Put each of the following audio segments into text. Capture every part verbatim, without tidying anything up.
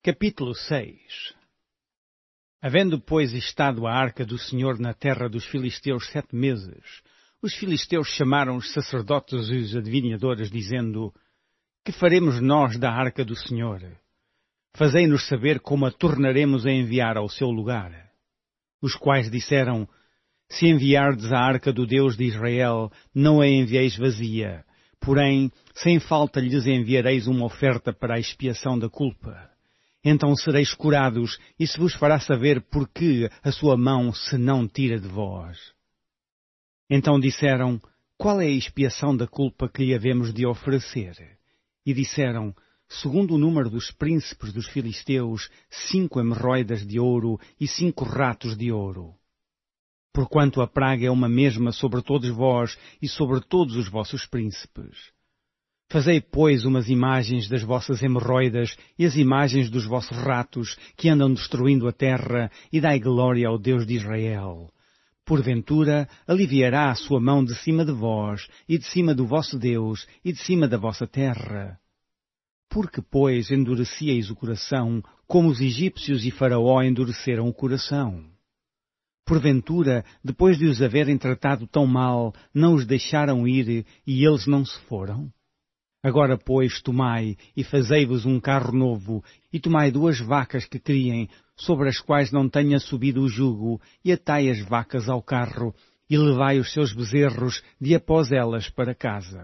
Capítulo seis. Havendo, pois, estado a arca do Senhor na terra dos filisteus sete meses, os filisteus chamaram os sacerdotes e os adivinhadores, dizendo: Que faremos nós da arca do Senhor? Fazei-nos saber como a tornaremos a enviar ao seu lugar. Os quais disseram: Se enviardes a arca do Deus de Israel, não a envieis vazia, porém, sem falta lhes enviareis uma oferta para a expiação da culpa. Então sereis curados, e se vos fará saber por que a sua mão se não tira de vós. Então disseram: Qual é a expiação da culpa que lhe havemos de oferecer? E disseram: Segundo o número dos príncipes dos filisteus, cinco hemorroidas de ouro e cinco ratos de ouro. Porquanto a praga é uma mesma sobre todos vós e sobre todos os vossos príncipes. Fazei, pois, umas imagens das vossas hemorroidas e as imagens dos vossos ratos que andam destruindo a terra, e dai glória ao Deus de Israel. Porventura, aliviará a sua mão de cima de vós, e de cima do vosso Deus, e de cima da vossa terra. Porque, pois, endurecieis o coração, como os egípcios e Faraó endureceram o coração? Porventura, depois de os haverem tratado tão mal, não os deixaram ir, e eles não se foram? Agora, pois, tomai, e fazei-vos um carro novo, e tomai duas vacas que criem, sobre as quais não tenha subido o jugo, e atai as vacas ao carro, e levai os seus bezerros de após elas para casa.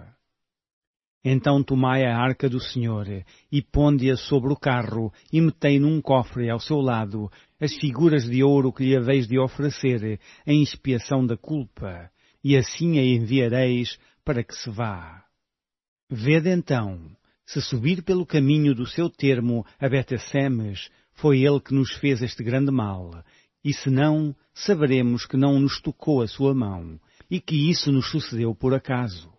Então tomai a arca do Senhor, e ponde-a sobre o carro, e metei num cofre ao seu lado as figuras de ouro que lhe haveis de oferecer, em expiação da culpa, e assim a enviareis para que se vá. Vede então, se subir pelo caminho do seu termo a Bete-Semes, foi ele que nos fez este grande mal, e se não, saberemos que não nos tocou a sua mão, e que isso nos sucedeu por acaso.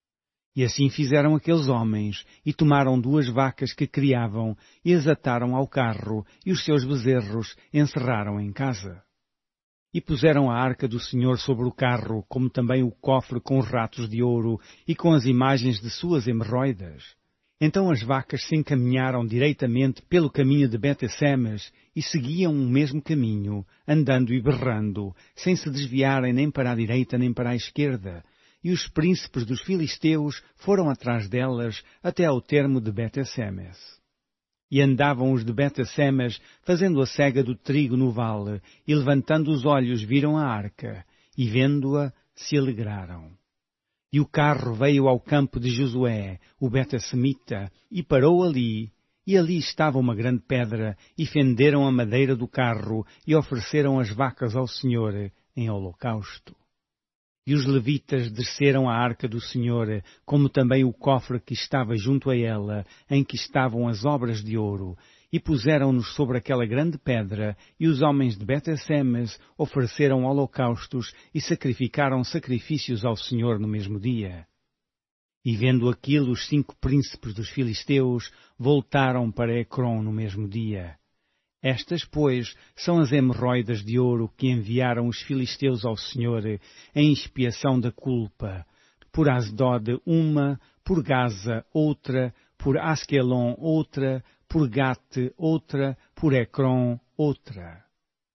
E assim fizeram aqueles homens, e tomaram duas vacas que criavam, e as ataram ao carro, e os seus bezerros encerraram em casa. E puseram a arca do Senhor sobre o carro, como também o cofre com os ratos de ouro e com as imagens de suas hemorroidas. Então as vacas se encaminharam direitamente pelo caminho de Bete-Semes e seguiam o mesmo caminho, andando e berrando, sem se desviarem nem para a direita nem para a esquerda. E os príncipes dos filisteus foram atrás delas até ao termo de Bete-Semes. E andavam os de Bete-Semes, fazendo a cega do trigo no vale, e levantando os olhos viram a arca, e vendo-a, se alegraram. E o carro veio ao campo de Josué, o Bete-Semita, e parou ali, e ali estava uma grande pedra, e fenderam a madeira do carro, e ofereceram as vacas ao Senhor em holocausto. E os levitas desceram a arca do Senhor, como também o cofre que estava junto a ela, em que estavam as obras de ouro, e puseram-nos sobre aquela grande pedra, e os homens de Bete-Semes ofereceram holocaustos e sacrificaram sacrifícios ao Senhor no mesmo dia. E vendo aquilo, os cinco príncipes dos filisteus voltaram para Ecrom no mesmo dia. Estas, pois, são as hemorroidas de ouro que enviaram os filisteus ao Senhor em expiação da culpa. Por Asdod uma, por Gaza outra, por Asquelon outra, por Gate outra, por Ecrom outra.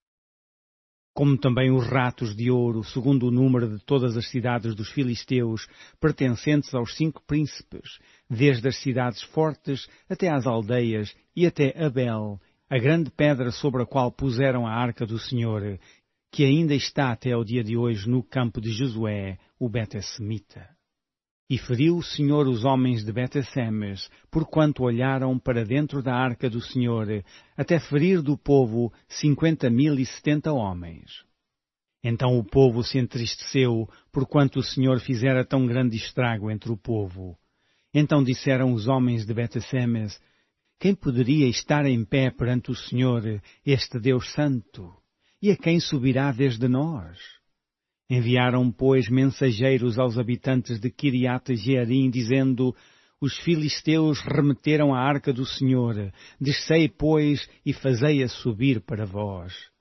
Como também os ratos de ouro, segundo o número de todas as cidades dos filisteus, pertencentes aos cinco príncipes, desde as cidades fortes até às aldeias e até Abel, a grande pedra sobre a qual puseram a arca do Senhor, que ainda está até ao dia de hoje no campo de Josué, o Bete-Semita. E feriu o Senhor os homens de Bete-Semes, porquanto olharam para dentro da arca do Senhor, até ferir do povo cinquenta mil e setenta homens. Então o povo se entristeceu, porquanto o Senhor fizera tão grande estrago entre o povo. Então disseram os homens de Bete-Semes: Quem poderia estar em pé perante o Senhor, este Deus Santo? E a quem subirá desde nós? Enviaram, pois, mensageiros aos habitantes de Quiriate-Jearim, dizendo: Os filisteus remeteram a arca do Senhor. Descei, pois, e fazei-a subir para vós.